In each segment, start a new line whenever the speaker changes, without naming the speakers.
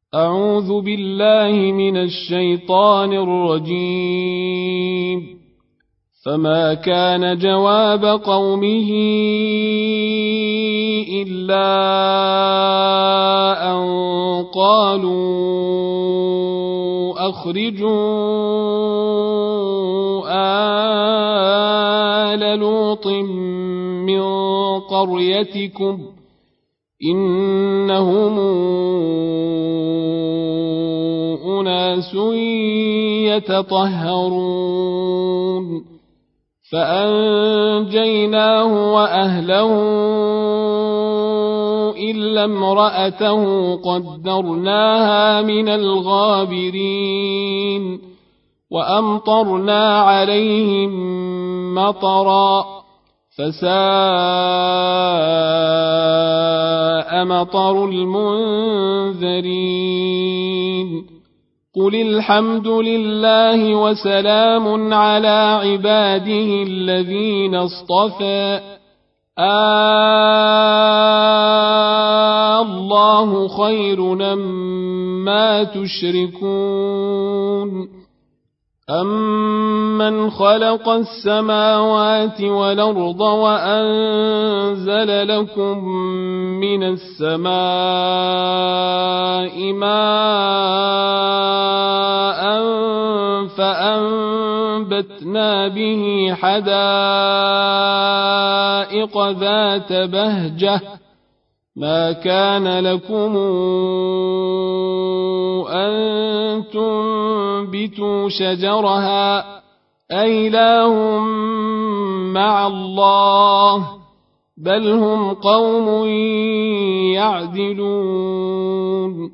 أعوذ بالله من الشيطان الرجيم. فما كان جواب قومه إلا أن قالوا أخرجوا آل لوط من قريتكم إنهم أناس يتطهرون فأنجيناه وأهله إلا امرأته قدرناها من الغابرين وأمطرنا عليهم مطرا فساء مطر المنذرين قل الحمد لله وسلام على عباده الذين اصطفى الله خير مما تشركون أمن خلق السماوات والأرض وأنزل لكم من السماء ماء فأنبتنا به حدائق ذات بهجة ما كان لكم أن تنبتوا شجرها أإله مع الله بل هم قوم يعدلون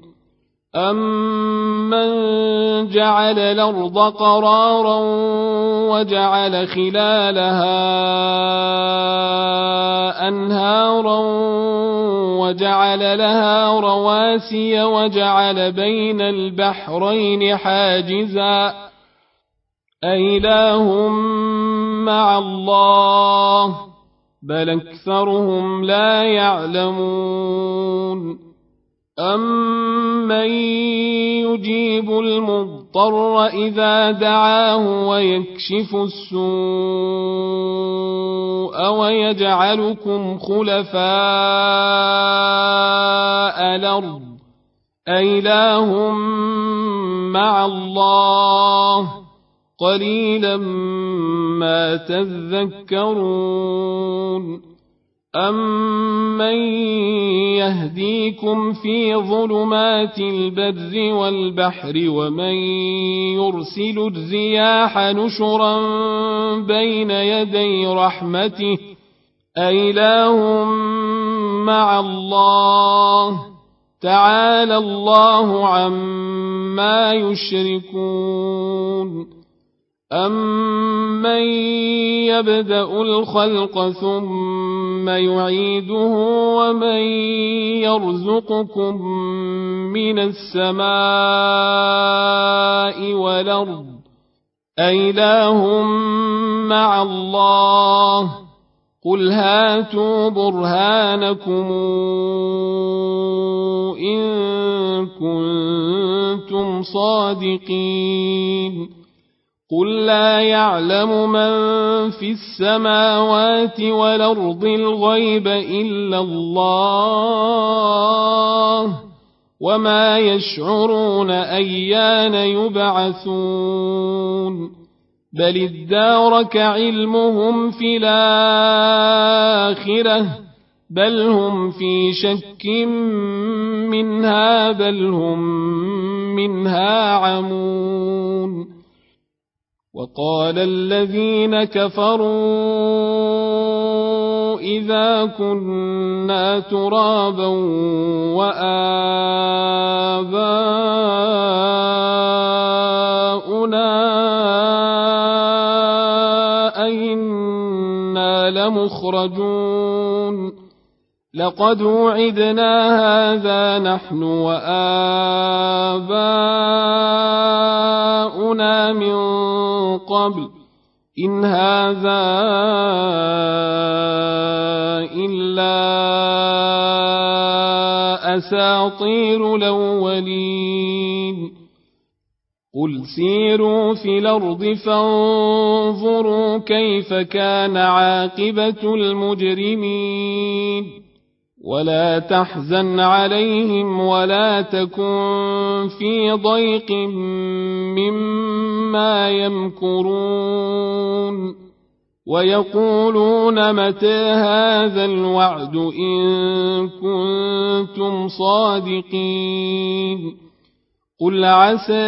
أمن جعل الأرض قرارا وجعل خلالها أنهارا وجعل لها رواسي وجعل بين البحرين حاجزا أإله مع الله بل أكثرهم لا يعلمون أمن يجيب المضطر إذا دعاه ويكشف السوء ويجعلكم خلفاء الأرض أإله مع الله قليلا ما تذكرون أمن يهديكم في ظلمات البر والبحر ومن يرسل الرياح نشرا بين يدي رحمته أإله مع الله تعالى الله عما يشركون أمن يبدأ الخلق ثم يعيده ومن يرزقكم من السماء والأرض أإله مع الله قل هاتوا برهانكم إن كنتم صادقين قل لا يعلم من في السماوات والأرض الغيب إلا الله وما يشعرون أيان يبعثون بل ادارك علمهم في الآخرة بل هم في شك منها بل هم منها عمون وقال الذين كفروا إذا كنا ترابا وآباؤنا أئنا لمخرجون لقد وعدنا هذا نحن وآباؤنا من قبل إن هذا إلا أساطير الأولين قل سيروا في الأرض فانظروا كيف كان عاقبة المجرمين ولا تحزن عليهم ولا تكن في ضيق مما يمكرون ويقولون متى هذا الوعد إن كنتم صادقين قل عسى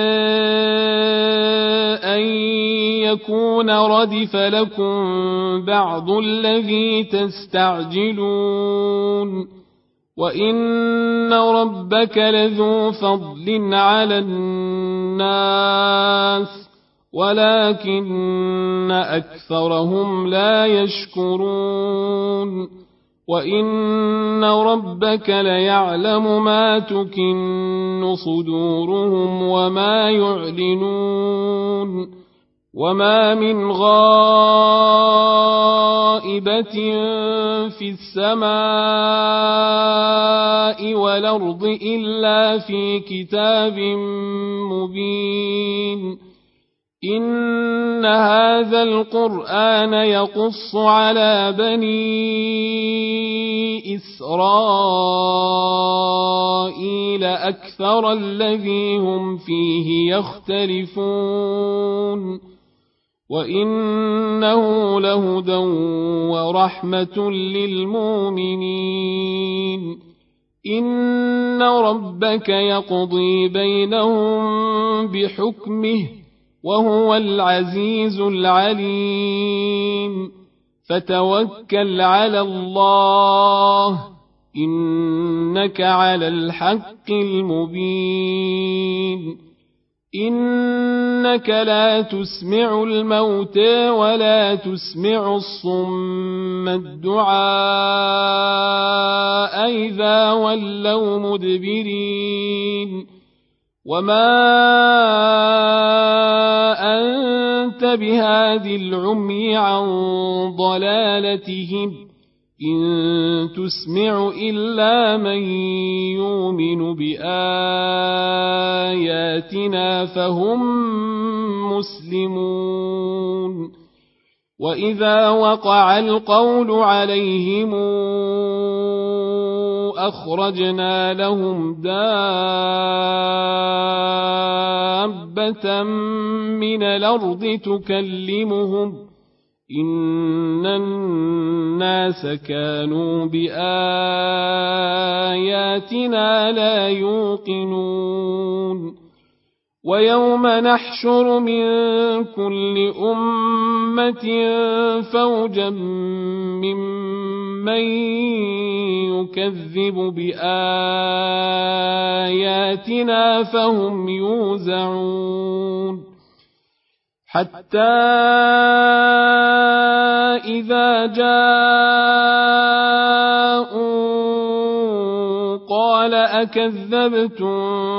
أن يكون ردف لكم بعض الذي تستعجلون وإن ربك لذو فضل على الناس ولكن أكثرهم لا يشكرون وإن ربك ليعلم ما تكن صدورهم وما يعلنون وما من غائبة في السماء والأرض إلا في كتاب مبين إن هذا القرآن يقص على بني إسرائيل أكثر الذي هم فيه يختلفون وإنه لهدى ورحمة للمؤمنين إن ربك يقضي بينهم بحكمه وهو العزيز العليم فتوكل على الله إنك على الحق المبين إنك لا تسمع الموتى ولا تسمع الصم الدعاء إذا ولوا مدبرين وما أنت بهاد العمي عن ضلالتهم إن تسمع إلا من يؤمن بآياتنا فهم مسلمون وإذا وقع القول عليهم أخرجنا لهم دابة من الأرض تكلمهم إن الناس كانوا بآياتنا لا يوقنون ويوم نحشر من كل أمة فوجا ممن يكذب بآياتنا فهم يوزعون حتى إذا جاءوا قال أكذبتم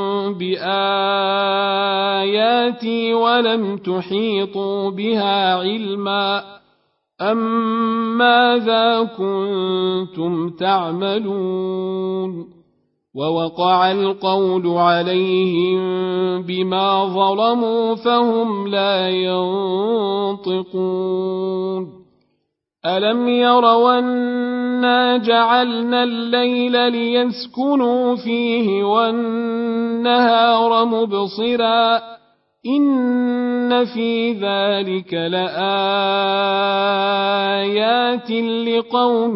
بآياتي ولم تحيطوا بها علما أم ماذا كنتم تعملون ووقع القول عليهم بما ظلموا فهم لا ينطقون ألم يروا أنا جعلنا الليل ليسكنوا فيه والنهار مبصرا إن في ذلك لآيات لقوم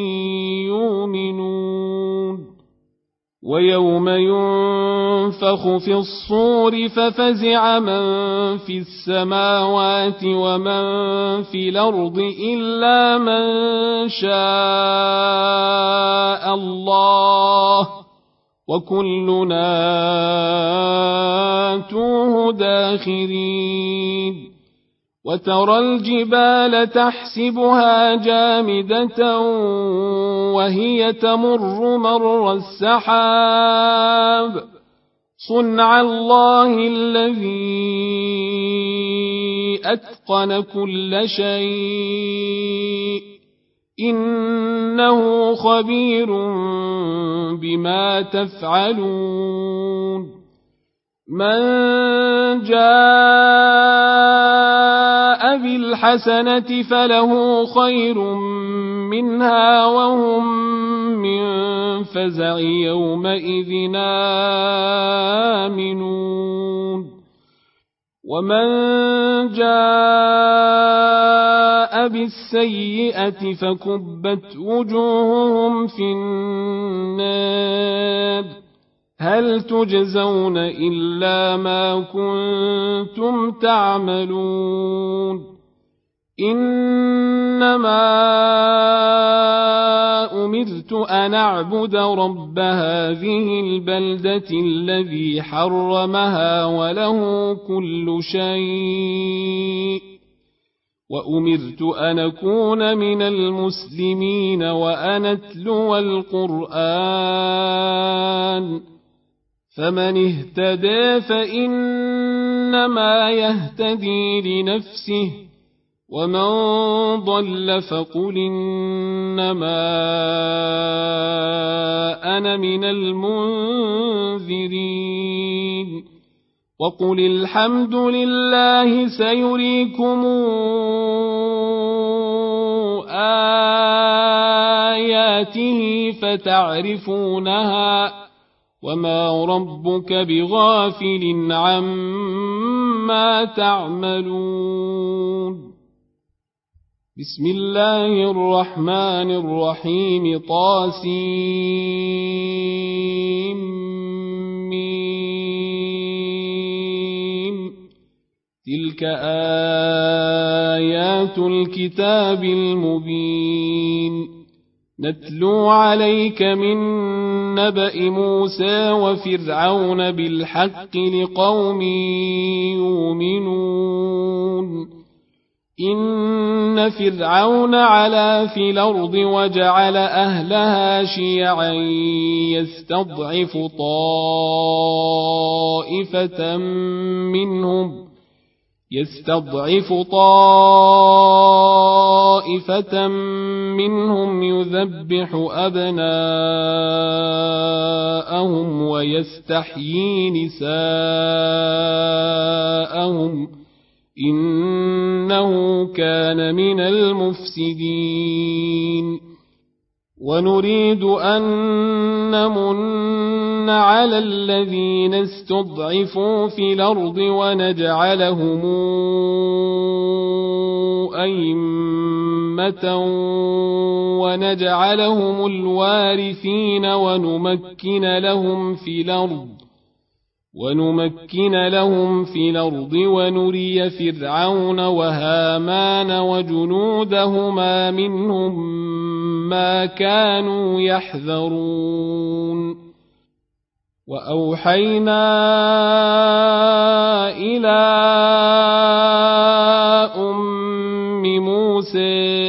يؤمنون ويوم ينفخ في الصور ففزع من في السماوات ومن في الأرض إلا من شاء الله وكلنا آتوه داخرين وترى الجبال تحسبها جامدة وهي تمر مر السحاب صنع الله الذي أتقن كل شيء إنه خبير بما تفعلون من جاء بالحسنة فله خير منها وهم من فزع يومئذ آمنون ومن جاء بالسيئة فكبت وجوههم في النار هل تجزون إلا ما كنتم تعملون إنما أمرت أن أعبد رب هذه البلدة الذي حرمها وله كل شيء وأمرت أن أكون من المسلمين وأن أتلو القرآن فمن اهتدى فإنما يهتدي لنفسه ومن ضل فقل إنما أنا من المنذرين وقل الحمد لله سيريكم آياته فتعرفونها وما ربك بغافل عما تعملون بسم الله الرحمن الرحيم طاسيم تلك آيات الكتاب المبين نتلو عليك من نبأ موسى وفرعون بالحق لقوم يؤمنون إن فرعون علا في الأرض وجعل أهلها شيعا يستضعف طائفة منهم يذبح أبناءهم ويستحيي نساءهم إنه كان من المفسدين ونريد أن نمن على الذين استضعفوا في الأرض ونجعلهم أئمة ونجعلهم الوارثين ونمكن لهم في الأرض ونري فرعون وهامان وجنودهما منهم ما كانوا يحذرون وأوحينا إلى أم موسى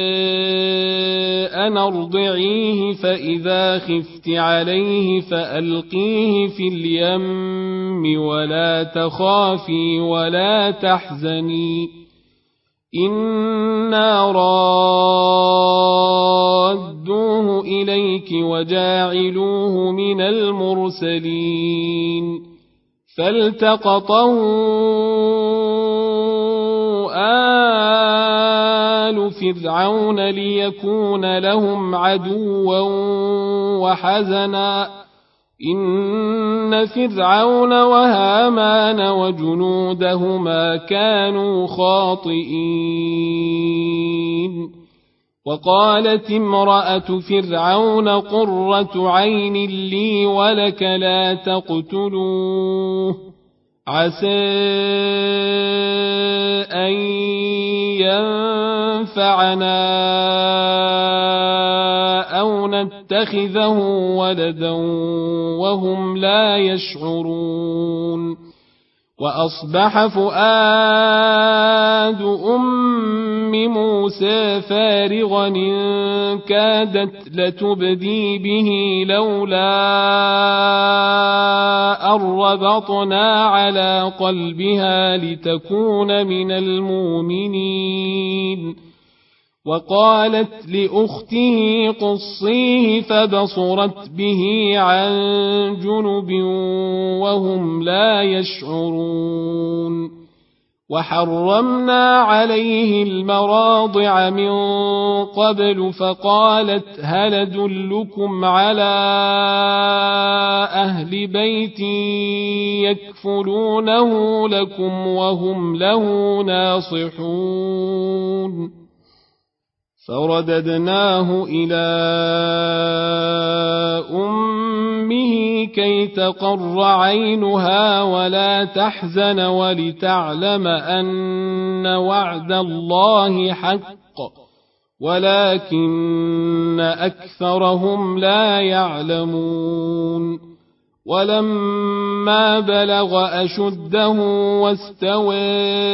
أن أرضعيه فإذا خفت عليه فألقيه في اليم ولا تخافي ولا تحزني إنا رادوه إليك وجاعلوه من المرسلين فالتقطه آل فرعون ليكون لهم عدوا وحزنا إن فرعون وهامان وجنودهما كانوا خاطئين وقالت امرأة فرعون قرة عين لي ولك لا تقتلوه عسى أن ينفعنا أو نتخذه ولدا وهم لا يشعرون وأصبح فؤاد أم موسى فارغا إن كادت لتبدي به لولا أن ربطنا على قلبها لتكون من المؤمنين وقالت لأخته قصيه فبصرت به عن جنب وهم لا يشعرون وحرمنا عليه المراضع من قبل فقالت هل أدلكم على أهل بيت يكفلونه لكم وهم له ناصحون فرددناه إلى أمه كي تقر عينها ولا تحزن ولتعلم أن وعد الله حق ولكن أكثرهم لا يعلمون ولما بلغ أشده واستوى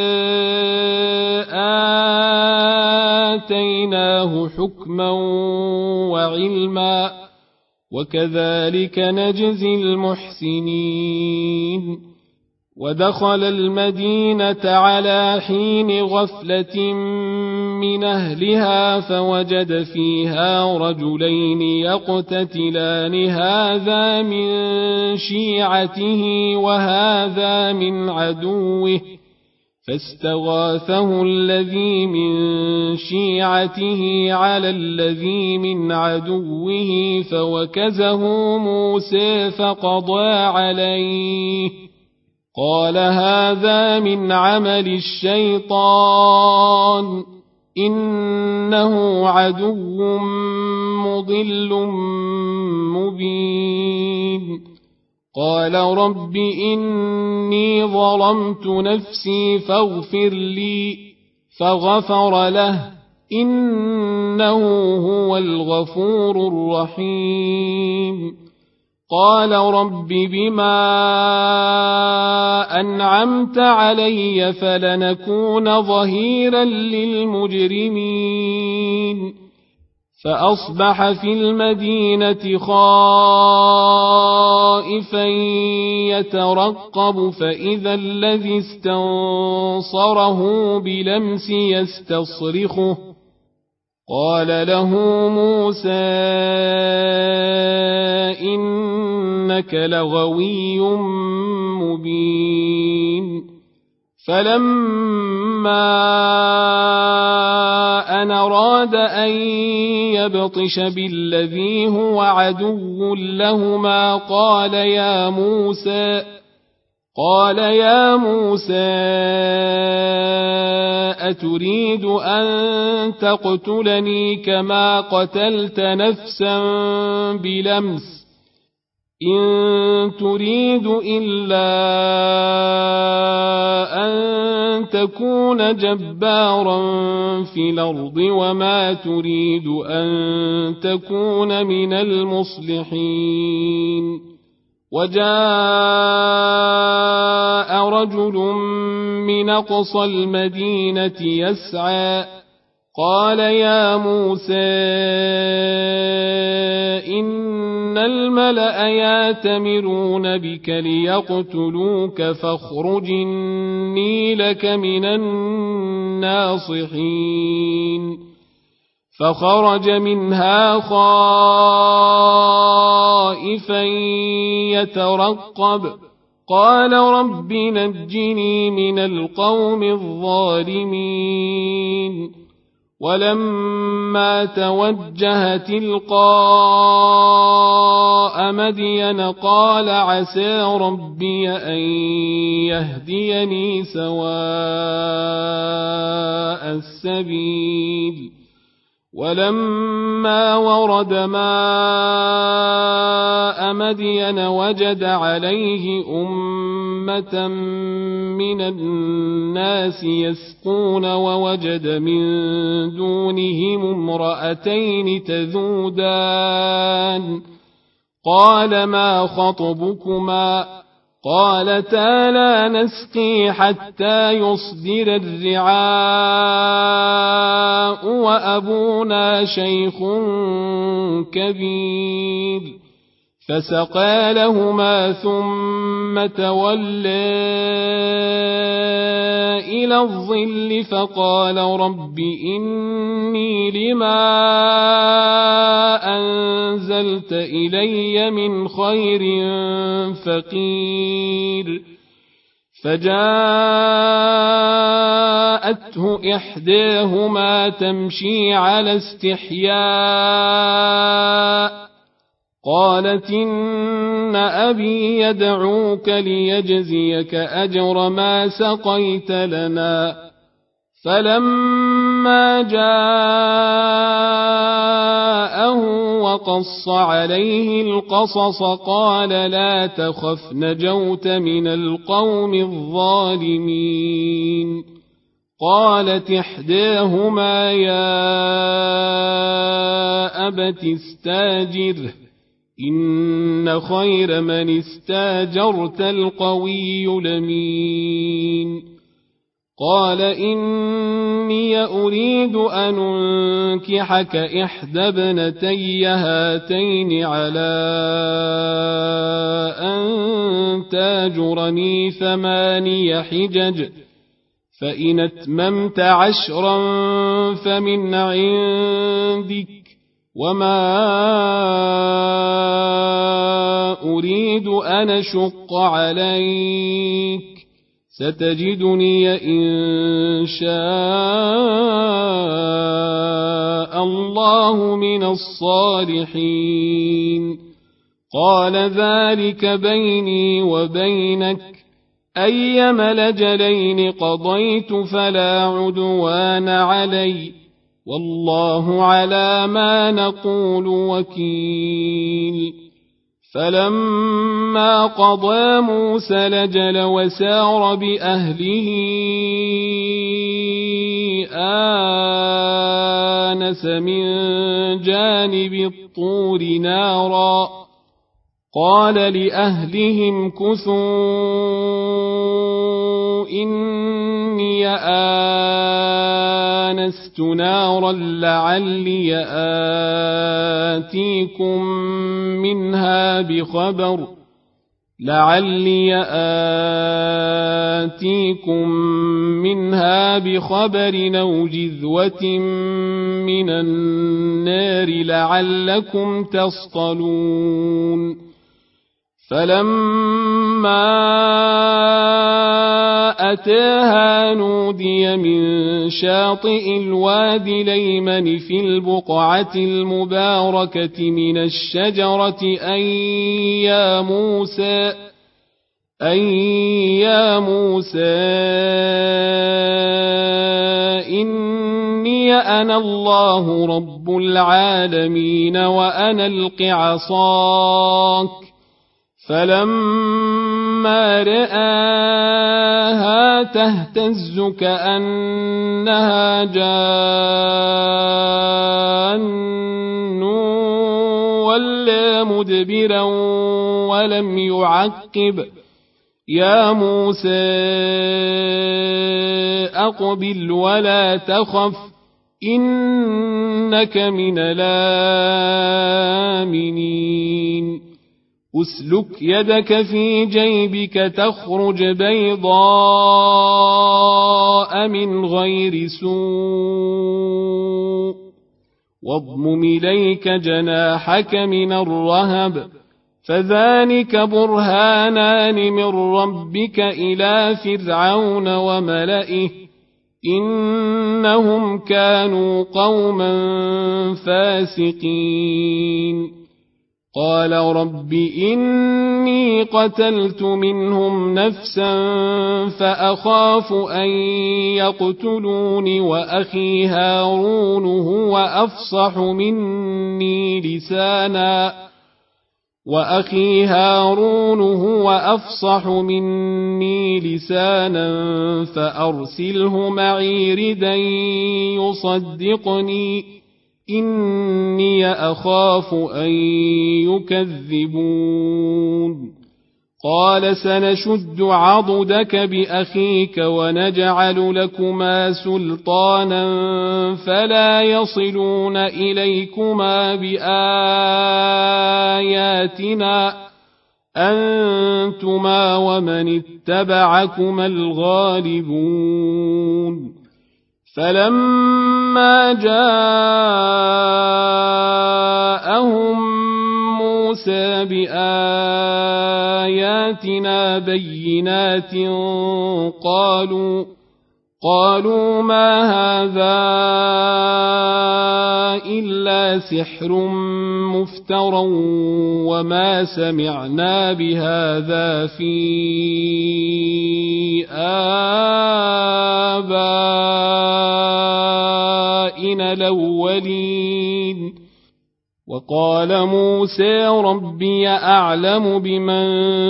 آتيناه حكما وعلما وكذلك نجزي المحسنين ودخل المدينة على حين غفلة من أهلها فوجد فيها رجلين يقتتلان هذا من شيعته وهذا من عدوه فاستغاثه الذي من شيعته على الذي من عدوه فوكزه موسى فقضى عليه قال هذا من عمل الشيطان إنه عدو مضل مبين قال رب إني ظلمت نفسي فاغفر لي فغفر له إنه هو الغفور الرحيم قال رب بما أنعمت علي فلنكون ظهيرا للمجرمين فأصبح في المدينة خائفا يترقب فإذا الذي استنصره بلمس يستصرخه قال له موسى إنك لغوي مبين فلما أن أراد أن يبطش بالذي هو عدو لهما قال يا موسى أتريد أن تقتلني كما قتلت نفسا بلمس إن تريد إلا أن تكون جبارا في الأرض وما تريد أن تكون من المصلحين وجاء رجل من أقصى المدينة يسعى قال يا موسى إن الملأ يأتمرون بك ليقتلوك فاخرج إني لك من الناصحين فخرج منها خائفا يترقب قال رب نجني من القوم الظالمين ولما توجه تلقاء مدين قال عسى ربي أن يهديني سواء السبيل ولما ورد ماء مدين وجد عليه أمة من الناس يسقون ووجد من دونهم امرأتين تذودان قال ما خطبكما قالتا لا نسقي حتى يصدر الرعاء وأبونا شيخ كبير فسقى لهما ثم تولى إلى الظل فقال رب إني لما أنزلت إلي من خير فقير فجاءته إحداهما تمشي على استحياء قالت إن أبي يدعوك ليجزيك أجر ما سقيت لنا فلما جاءه وقص عليه القصص قال لا تخف نجوت من القوم الظالمين قالت إحداهما يا أبت استاجره إن خير من استاجرت القوي الأمين قال إني أريد أن أنكحك إحدى ابنتي هاتين على أن تاجرني 8 حجج فإن أتممت 10 فمن عندك وما أريد أن أشق عليك ستجدني إن شاء الله من الصالحين قال ذلك بيني وبينك أيما الأجلين قضيت فلا عدوان علي والله على ما نقول وكيل فلما قضى موسى الأجل وسار بأهله آنس من جانب الطور نارا قال لأهلهم كثوا إني آنست نارا لعلي آتيكم منها بخبر أو جذوة من النار لعلكم تصطلون فلما أتاها نودي من شاطئ الوادي الأيمن في البقعة المباركة من الشجرة أن يا موسى إني أنا الله رب العالمين وأن ألق عصاك فلما رآها تهتز كأنها جان ولا مدبرا ولم يعقب يا موسى أقبل ولا تخف إنك من الآمنين أسلك يدك في جيبك تخرج بيضاء من غير سوء واضمم إليك جناحك من الرهب فذلك برهانان من ربك إلى فرعون وملئه إنهم كانوا قوما فاسقين قال رب إني قتلت منهم نفسا فأخاف أن يقتلون وأخي هارون هو أفصح مني لسانا فأرسله معي ردا يصدقني إني أخاف أن يكذبون قال سنشد عضدك بأخيك ونجعل لكما سلطانا فلا يصلون إليكما بآياتنا أنتما ومن اتبعكما الغالبون فلما جاءهم موسى بآياتنا بينات قالوا ما هذا إلا سحر مفترى وما سمعنا بهذا في آبائنا الأولين وقال موسى ربي أعلم بمن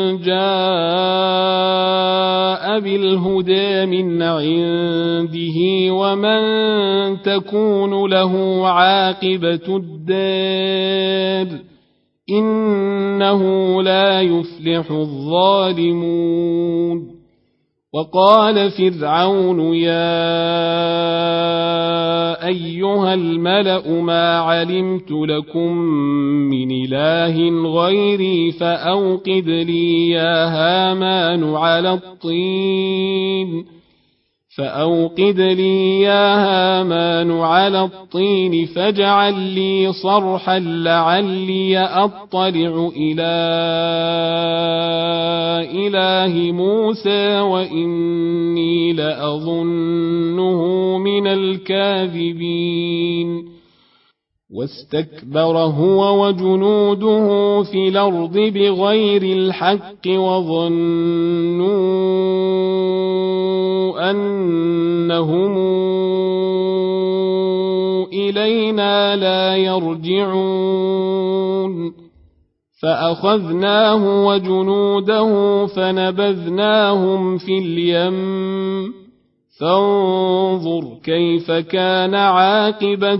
جاء بالهدى من عنده ومن تكون له عاقبة الدار إنه لا يفلح الظالمون وقال فرعون يا أيها الملأ ما علمت لكم من إله غيري فأوقد لي يا هامان على الطين فاجعل لي صرحا لعلي أطلع إلى إله موسى وإني لأظنه من الكاذبين واستكبر هو وجنوده في الأرض بغير الحق وظنوا أنهم إلينا لا يرجعون فأخذناه وجنوده فنبذناهم في اليم فانظر كيف كان عاقبة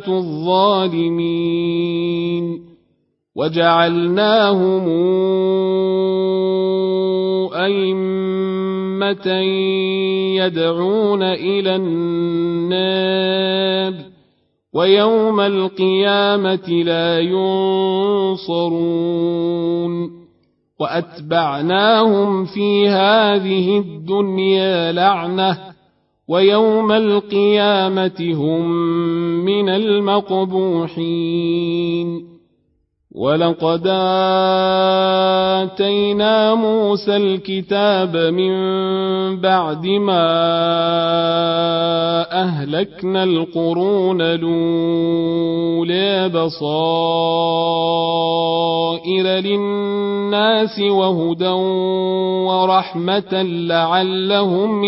الظالمين وجعلناهم أئمة يدعون إلى النار ويوم القيامة لا ينصرون وأتبعناهم في هذه الدنيا لعنة ويوم القيامة هم من المقبوحين ولقد آتينا موسى الكتاب من بعد ما أهلكنا القرون الأولى بصائر للناس وهدى ورحمة لعلهم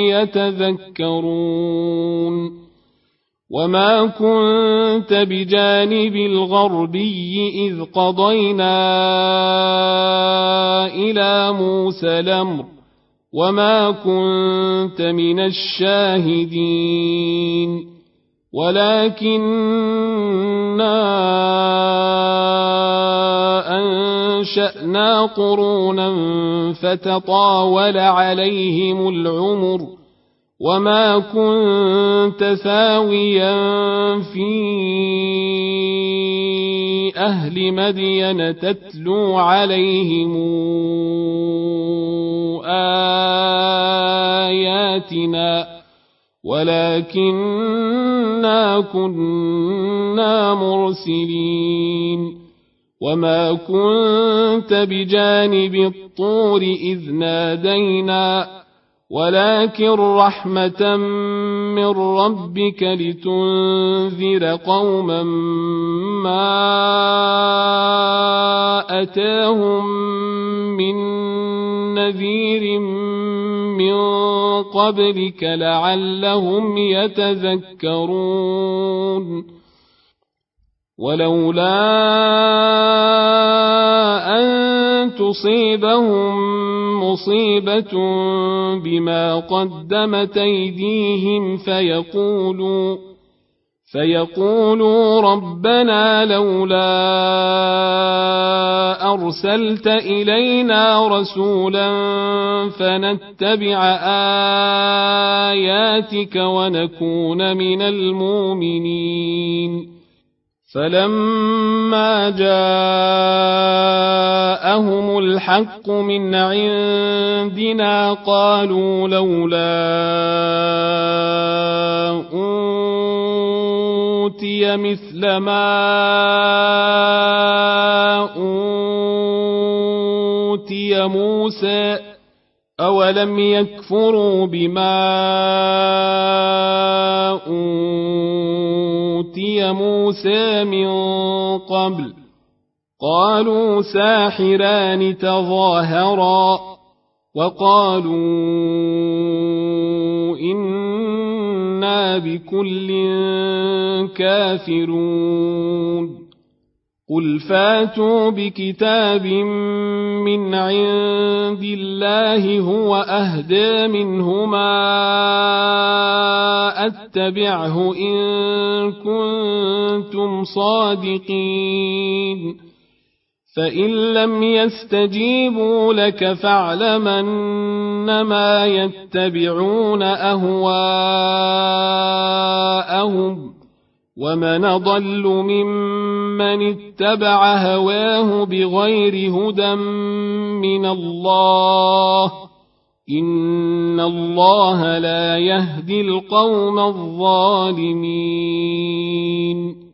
يتذكرون وما كنت بجانب الغربي إذ قضينا إلى موسى الأمر وما كنت من الشاهدين ولكننا أنشأنا قرونا فتطاول عليهم العمر وما كنت ثاويا في أهل مدين تتلو عليهم آياتنا ولكننا كنا مرسلين وما كنت بجانب الطور إذ نادينا ولكن رحمة من ربك لتنذر قوما ما أتاهم من نذير من قبلك لعلهم يتذكرون ولولا أن تصيبهم مصيبة بما قدمت أيديهم فيقولوا ربنا لولا أرسلت إلينا رسولا فنتبع آياتك ونكون من المؤمنين فلما جاءهم الحق من عندنا قالوا لولا أوتي مثل ما أوتي موسى أولم يكفروا بما أوتي موسى من قبل قالوا ساحران تظاهرا وقالوا إنا بكل كافرون قل فاتوا بكتاب من عند الله هو أهدى منهما أتبعه إن كنتم صادقين فإن لم يستجيبوا لك فاعلم أنما يتبعون أهواءهم ومن ضل ممن اتبع هواه بغير هدى من الله إن الله لا يهدي القوم الظالمين